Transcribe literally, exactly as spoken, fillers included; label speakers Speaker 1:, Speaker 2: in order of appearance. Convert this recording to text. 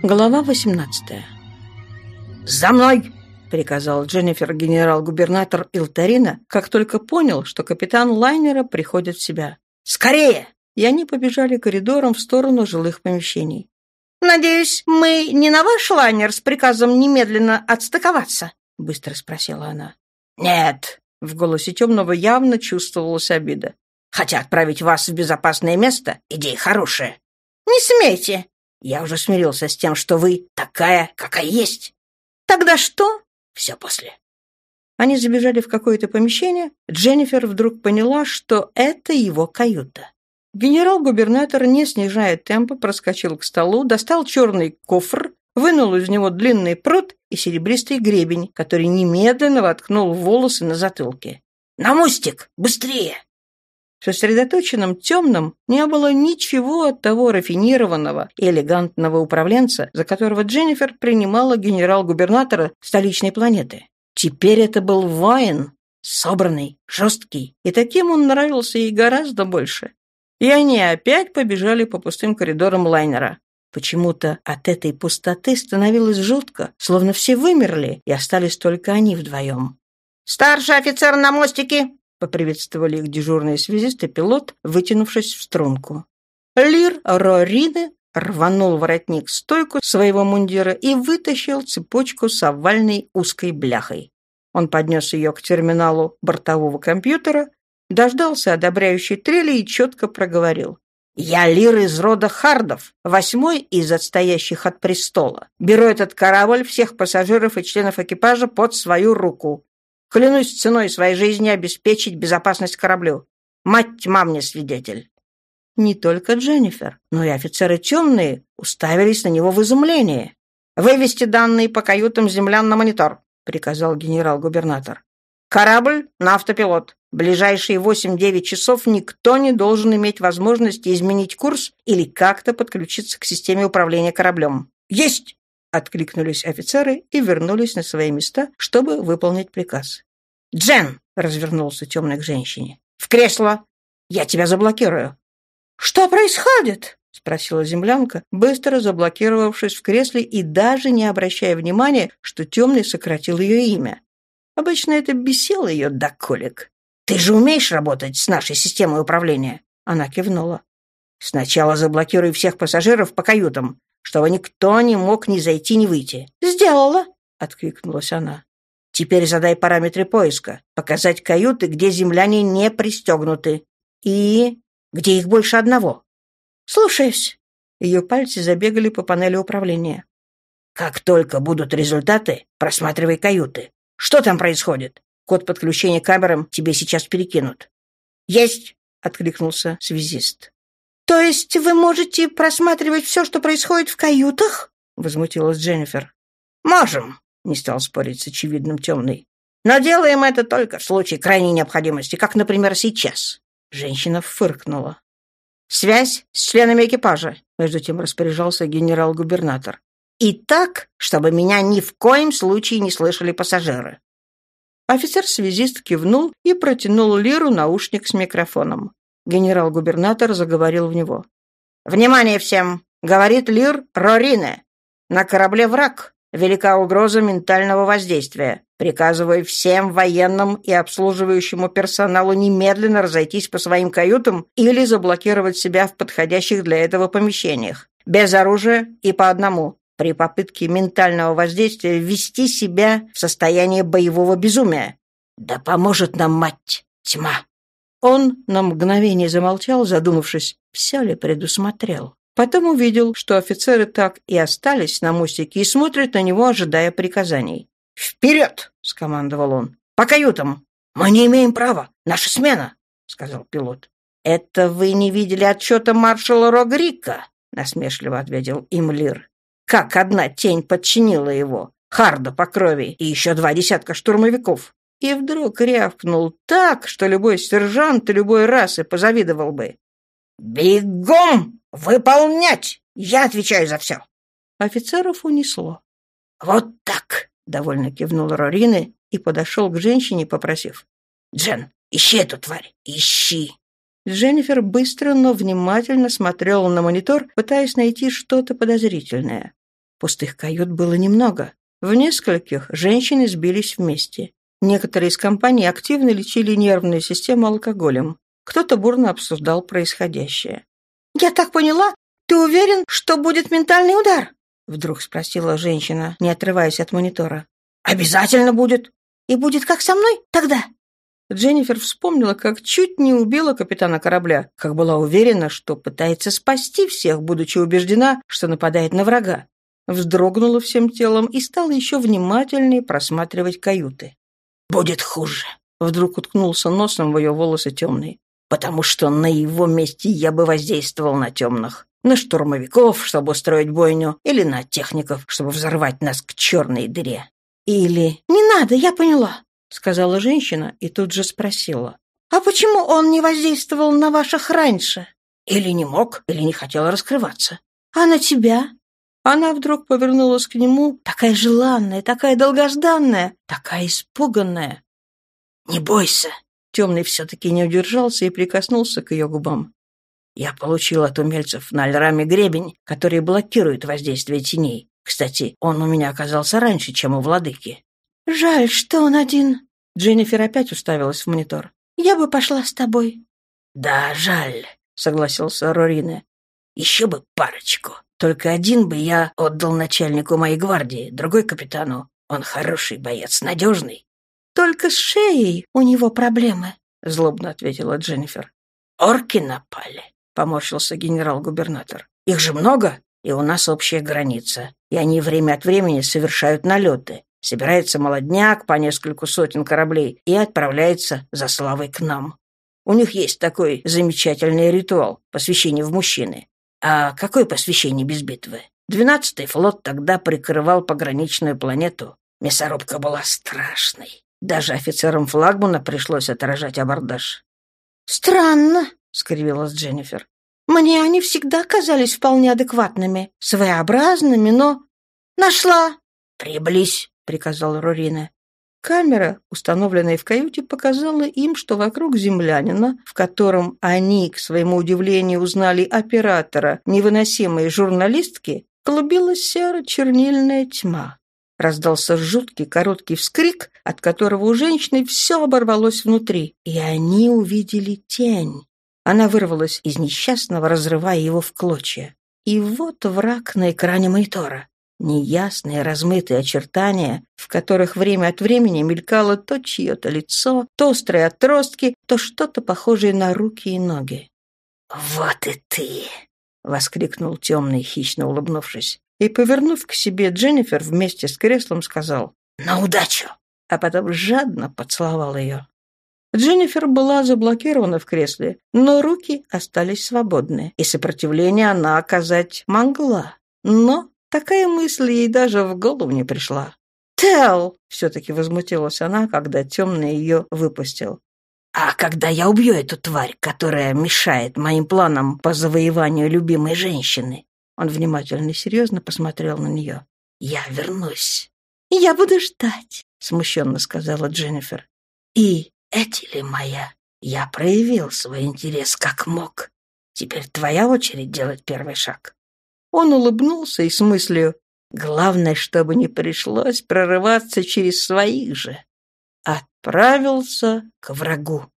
Speaker 1: Глава восемнадцатая. «За мной!» — приказал Дженнифер генерал-губернатор Илторина, как только понял, что капитан лайнера приходит в себя. «Скорее!» И они побежали коридором в сторону жилых помещений. «Надеюсь, мы не на ваш лайнер с приказом немедленно отстыковаться?» — быстро спросила она. «Нет!» — в голосе темного явно чувствовалась обида. «Хотя отправить вас в безопасное место — идея хорошая». «Не смейте!» «Я уже смирился с тем, что вы такая, какая есть». «Тогда что?» «Все после». Они забежали в какое-то помещение. Дженнифер вдруг поняла, что это его каюта. Генерал-губернатор, не снижая темпа, проскочил к столу, достал черный кофр, вынул из него длинный прут и серебристый гребень, который немедленно воткнул в волосы на затылке. «На мостик! Быстрее!» В сосредоточенном темном не было ничего от того рафинированного и элегантного управленца, за которого Дженнифер принимала генерал-губернатора столичной планеты. Теперь это был воин, собранный, жесткий, и таким он нравился ей гораздо больше. И они опять побежали по пустым коридорам лайнера. Почему-то от этой пустоты становилось жутко, словно все вымерли, и остались только они вдвоем. «Старший офицер на мостике!» — поприветствовали их дежурный связист и пилот, вытянувшись в струнку. Лир Рорины рванул воротник стойку своего мундира и вытащил цепочку с овальной узкой бляхой. Он поднес ее к терминалу бортового компьютера, дождался одобряющей трели и четко проговорил. «Я Лир из рода Хардов, восьмой из отстоящих от престола. Беру этот корабль, всех пассажиров и членов экипажа под свою руку. Клянусь ценой своей жизни обеспечить безопасность кораблю. Мать тьма мне свидетель». Не только Дженнифер, но и офицеры темные уставились на него в изумлении. «Вывести данные по каютам землян на монитор», — приказал генерал-губернатор. «Корабль на автопилот. Ближайшие восемь-девять часов никто не должен иметь возможности изменить курс или как-то подключиться к системе управления кораблем». «Есть!» — откликнулись офицеры и вернулись на свои места, чтобы выполнить приказ. «Джен!» — развернулся темный к женщине. «В кресло! Я тебя заблокирую!» «Что происходит?» — спросила землянка, быстро заблокировавшись в кресле и даже не обращая внимания, что темный сократил ее имя. Обычно это бесило ее до колик. «Ты же умеешь работать с нашей системой управления?» Она кивнула. «Сначала заблокируй всех пассажиров по каютам, чтобы никто не мог ни зайти, ни выйти». «Сделала», — откликнулась она. «Теперь задай параметры поиска. Показать каюты, где земляне не пристегнуты. И где их больше одного». «Слушаюсь». Ее пальцы забегали по панели управления. «Как только будут результаты, просматривай каюты. Что там происходит? Код подключения к камерам тебе сейчас перекинут». «Есть», — откликнулся связист. «То есть вы можете просматривать все, что происходит в каютах?» — возмутилась Дженнифер. «Можем», — не стал спорить с очевидным темный. «Но делаем это только в случае крайней необходимости, как, например, сейчас». Женщина фыркнула. «Связь с членами экипажа», — между тем распоряжался генерал-губернатор. «И так, чтобы меня ни в коем случае не слышали пассажиры». Офицер-связист кивнул и протянул Лиру наушник с микрофоном. Генерал-губернатор заговорил в него. «Внимание всем! Говорит Лир Рорине. На корабле враг. Велика угроза ментального воздействия. Приказываю всем военным и обслуживающему персоналу немедленно разойтись по своим каютам или заблокировать себя в подходящих для этого помещениях. Без оружия и по одному. При попытке ментального воздействия ввести себя в состояние боевого безумия. Да поможет нам мать тьма». Он на мгновение замолчал, задумавшись, все ли предусмотрел. Потом увидел, что офицеры так и остались на мостике и смотрят на него, ожидая приказаний. «Вперед!» — скомандовал он. «По каютам!» «Мы не имеем права. Наша смена!» — сказал пилот. «Это вы не видели отчета маршала Рогрика?» — насмешливо ответил им Лир. «Как одна тень подчинила его, Харда по крови и еще два десятка штурмовиков!» И вдруг рявкнул так, что любой сержант любой расы позавидовал бы. «Бегом! Выполнять! Я отвечаю за все!» Офицеров унесло. «Вот так!» — довольно кивнул Рорина и подошел к женщине, попросив. «Джен, ищи эту тварь! Ищи!» Дженнифер быстро, но внимательно смотрела на монитор, пытаясь найти что-то подозрительное. Пустых кают было немного. В нескольких женщины сбились вместе. Некоторые из компаний активно лечили нервную систему алкоголем. Кто-то бурно обсуждал происходящее. «Я так поняла, ты уверен, что будет ментальный удар?» Вдруг спросила женщина, не отрываясь от монитора. «Обязательно будет. И будет как со мной тогда?» Дженнифер вспомнила, как чуть не убила капитана корабля, как была уверена, что пытается спасти всех, будучи убеждена, что нападает на врага. Вздрогнула всем телом и стала еще внимательнее просматривать каюты. «Будет хуже», — вдруг уткнулся носом в ее волосы темный, «потому что на его месте я бы воздействовал на темных. На штурмовиков, чтобы устроить бойню, или на техников, чтобы взорвать нас к черной дыре. Или «Не надо, я поняла», — сказала женщина и тут же спросила. «А почему он не воздействовал на ваших раньше?» «Или не мог, или не хотел раскрываться». «А на тебя?» Она вдруг повернулась к нему, такая желанная, такая долгожданная, такая испуганная. «Не бойся!» Темный все-таки не удержался и прикоснулся к ее губам. «Я получил от умельцев на Альраме гребень, который блокирует воздействие теней. Кстати, он у меня оказался раньше, чем у владыки». «Жаль, что он один». Дженнифер опять уставилась в монитор. «Я бы пошла с тобой». «Да, жаль», — согласился Рорина. «Еще бы парочку. Только один бы я отдал начальнику моей гвардии, другой капитану. Он хороший боец, надежный». «Только с шеей у него проблемы», — злобно ответила Дженнифер. «Орки напали», — поморщился генерал-губернатор. «Их же много, и у нас общая граница, и они время от времени совершают налеты. Собирается молодняк по нескольку сотен кораблей и отправляется за славой к нам. У них есть такой замечательный ритуал — посвящение в мужчины. А какое посвящение без битвы? Двенадцатый флот тогда прикрывал пограничную планету. Мясорубка была страшной. Даже офицерам флагмана пришлось отражать абордаж». «Странно», — скривилась Дженнифер. «Мне они всегда казались вполне адекватными, своеобразными, но...» «Нашла!» «Приблизь», — приказал Рорина. Камера, установленная в каюте, показала им, что вокруг землянина, в котором они, к своему удивлению, узнали оператора невыносимой журналистки, клубилась серо-чернильная тьма. Раздался жуткий короткий вскрик, от которого у женщины все оборвалось внутри, и они увидели тень. Она вырвалась из несчастного, разрывая его в клочья. И вот враг на экране монитора. Неясные размытые очертания, в которых время от времени мелькало то чье-то лицо, то острые отростки, то что-то похожее на руки и ноги. «Вот и ты!» — воскликнул темный, хищно улыбнувшись. И, повернув к себе Дженнифер вместе с креслом, сказал «На удачу!», а потом жадно поцеловал ее. Дженнифер была заблокирована в кресле, но руки остались свободны, и сопротивление она оказать могла. Но такая мысль ей даже в голову не пришла. «Тел!» — все-таки возмутилась она, когда темный ее выпустил. «А когда я убью эту тварь, которая мешает моим планам по завоеванию любимой женщины?» Он внимательно и серьезно посмотрел на нее. «Я вернусь». «Я буду ждать», — смущенно сказала Дженнифер. «И, Этили моя, я проявил свой интерес как мог. Теперь твоя очередь делать первый шаг». Он улыбнулся и с мыслью «Главное, чтобы не пришлось прорываться через своих же», отправился к врагу.